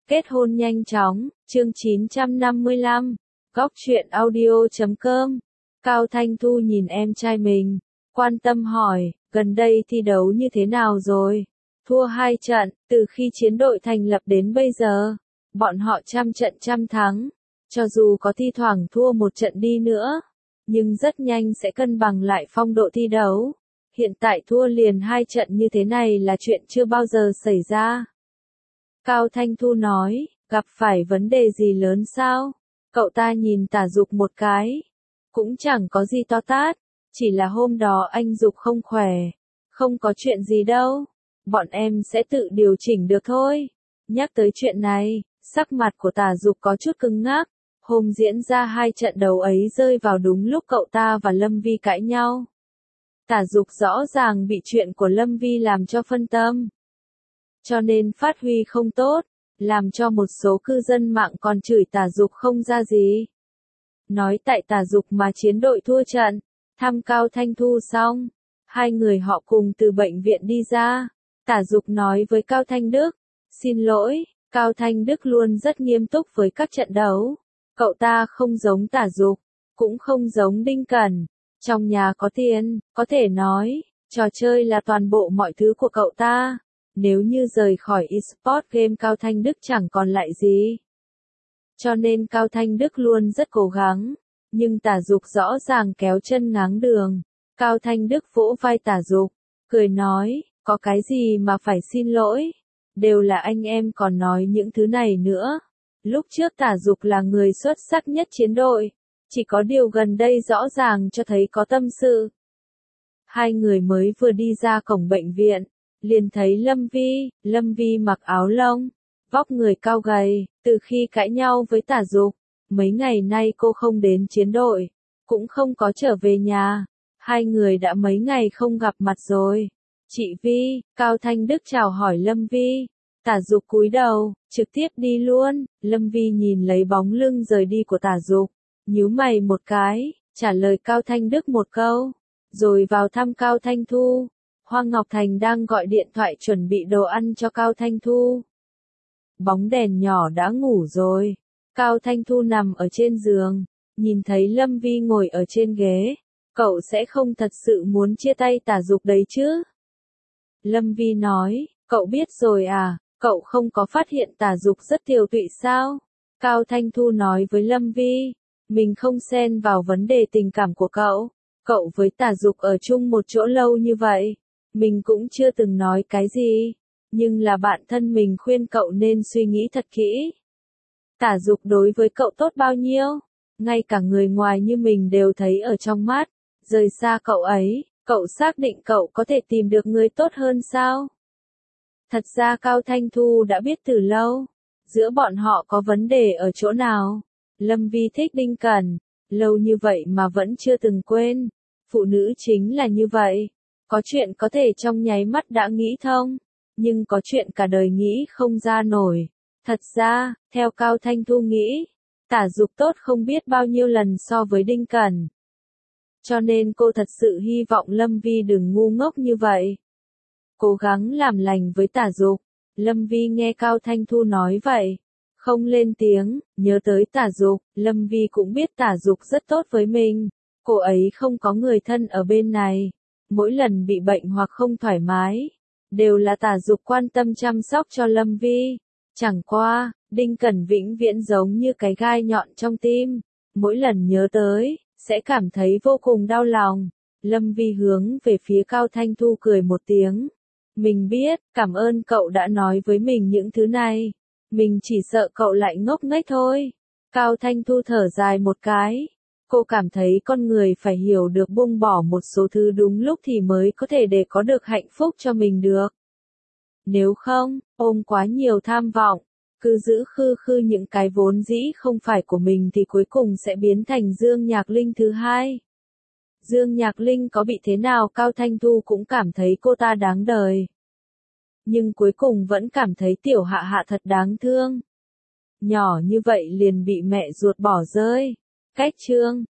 Kết hôn nhanh chóng, chương 955, Góc truyện audio.com. Cao Thanh Thu nhìn em trai mình, quan tâm hỏi, gần đây thi đấu như thế nào rồi? Thua 2 trận, từ khi chiến đội thành lập đến bây giờ, bọn họ trăm trận trăm thắng. Cho dù có thi thoảng thua một trận đi nữa, nhưng rất nhanh sẽ cân bằng lại phong độ thi đấu. Hiện tại thua liền 2 trận như thế này là chuyện chưa bao giờ xảy ra. Cao Thanh Thu nói, gặp phải vấn đề gì lớn sao? Cậu ta nhìn Tả Dục một cái. Cũng chẳng có gì to tát, chỉ là hôm đó anh Dục không khỏe. Không có chuyện gì đâu, bọn em sẽ tự điều chỉnh được thôi. Nhắc tới chuyện này, sắc mặt của Tả Dục có chút cứng ngắc. Hôm diễn ra 2 trận đấu ấy rơi vào đúng lúc cậu ta và Lâm Vi cãi nhau. Tả Dục rõ ràng bị chuyện của Lâm Vi làm cho phân tâm, cho nên phát huy không tốt, làm cho một số cư dân mạng còn chửi Tả Dục không ra gì. Nói tại Tả Dục mà chiến đội thua trận. Thăm Cao Thanh Thu xong, hai người họ cùng từ bệnh viện đi ra. Tả Dục nói với Cao Thanh Đức, xin lỗi. Cao Thanh Đức luôn rất nghiêm túc với các trận đấu. Cậu ta không giống Tả Dục, cũng không giống Đinh Cẩn. Trong nhà có tiền, có thể nói, trò chơi là toàn bộ mọi thứ của cậu ta. Nếu như rời khỏi eSport game Cao Thanh Đức chẳng còn lại gì. Cho nên Cao Thanh Đức luôn rất cố gắng, nhưng Tả Dục rõ ràng kéo chân ngáng đường. Cao Thanh Đức vỗ vai Tả Dục, cười nói, có cái gì mà phải xin lỗi, đều là anh em còn nói những thứ này nữa. Lúc trước Tả Dục là người xuất sắc nhất chiến đội, chỉ có điều gần đây rõ ràng cho thấy có tâm sự. Hai người mới vừa đi ra cổng bệnh viện, liền thấy Lâm Vi mặc áo lông, vóc người cao gầy, từ khi cãi nhau với Tả Dục, mấy ngày nay cô không đến chiến đội, cũng không có trở về nhà, hai người đã mấy ngày không gặp mặt rồi. Chị Vi, Cao Thanh Đức chào hỏi Lâm Vi, Tả Dục cúi đầu, trực tiếp đi luôn. Lâm Vi nhìn lấy bóng lưng rời đi của Tả Dục, nhíu mày một cái, trả lời Cao Thanh Đức một câu, rồi vào thăm Cao Thanh Thu. Hoa Ngọc Thành đang gọi điện thoại chuẩn bị đồ ăn cho Cao Thanh Thu. Bóng đèn nhỏ đã ngủ rồi. Cao Thanh Thu nằm ở trên giường, nhìn thấy Lâm Vi ngồi ở trên ghế. Cậu sẽ không thật sự muốn chia tay Tả Dục đấy chứ? Lâm Vi nói, cậu biết rồi à, cậu không có phát hiện Tả Dục rất tiều tụy sao? Cao Thanh Thu nói với Lâm Vi, mình không xen vào vấn đề tình cảm của cậu. Cậu với Tả Dục ở chung một chỗ lâu như vậy, mình cũng chưa từng nói cái gì, nhưng là bạn thân mình khuyên cậu nên suy nghĩ thật kỹ. Tả Dục đối với cậu tốt bao nhiêu, ngay cả người ngoài như mình đều thấy ở trong mắt, rời xa cậu ấy, cậu xác định cậu có thể tìm được người tốt hơn sao? Thật ra Cao Thanh Thu đã biết từ lâu, giữa bọn họ có vấn đề ở chỗ nào. Lâm Vi thích Đinh Cẩn, lâu như vậy mà vẫn chưa từng quên. Phụ nữ chính là như vậy, có chuyện có thể trong nháy mắt đã nghĩ thông, nhưng có chuyện cả đời nghĩ không ra nổi. Thật ra, theo Cao Thanh Thu nghĩ, Tả Dục tốt không biết bao nhiêu lần so với Đinh Cẩn. Cho nên cô thật sự hy vọng Lâm Vi đừng ngu ngốc như vậy, cố gắng làm lành với Tả Dục. Lâm Vi nghe Cao Thanh Thu nói vậy, không lên tiếng. Nhớ tới Tả Dục, Lâm Vi cũng biết Tả Dục rất tốt với mình. Cô ấy không có người thân ở bên này, mỗi lần bị bệnh hoặc không thoải mái, đều là Tả Dục quan tâm chăm sóc cho Lâm Vi. Chẳng qua, Đinh Cẩn vĩnh viễn giống như cái gai nhọn trong tim, mỗi lần nhớ tới, sẽ cảm thấy vô cùng đau lòng. Lâm Vi hướng về phía Cao Thanh Thu cười một tiếng. Mình biết, cảm ơn cậu đã nói với mình những thứ này. Mình chỉ sợ cậu lại ngốc nghếch thôi. Cao Thanh Thu thở dài một cái. Cô cảm thấy con người phải hiểu được buông bỏ một số thứ đúng lúc thì mới có thể để có được hạnh phúc cho mình được. Nếu không, ôm quá nhiều tham vọng, cứ giữ khư khư những cái vốn dĩ không phải của mình thì cuối cùng sẽ biến thành Dương Nhạc Linh thứ hai. Dương Nhạc Linh có bị thế nào Cao Thanh Thu cũng cảm thấy cô ta đáng đời. Nhưng cuối cùng vẫn cảm thấy Tiểu Hạ Hạ thật đáng thương. Nhỏ như vậy liền bị mẹ ruột bỏ rơi. Cách chương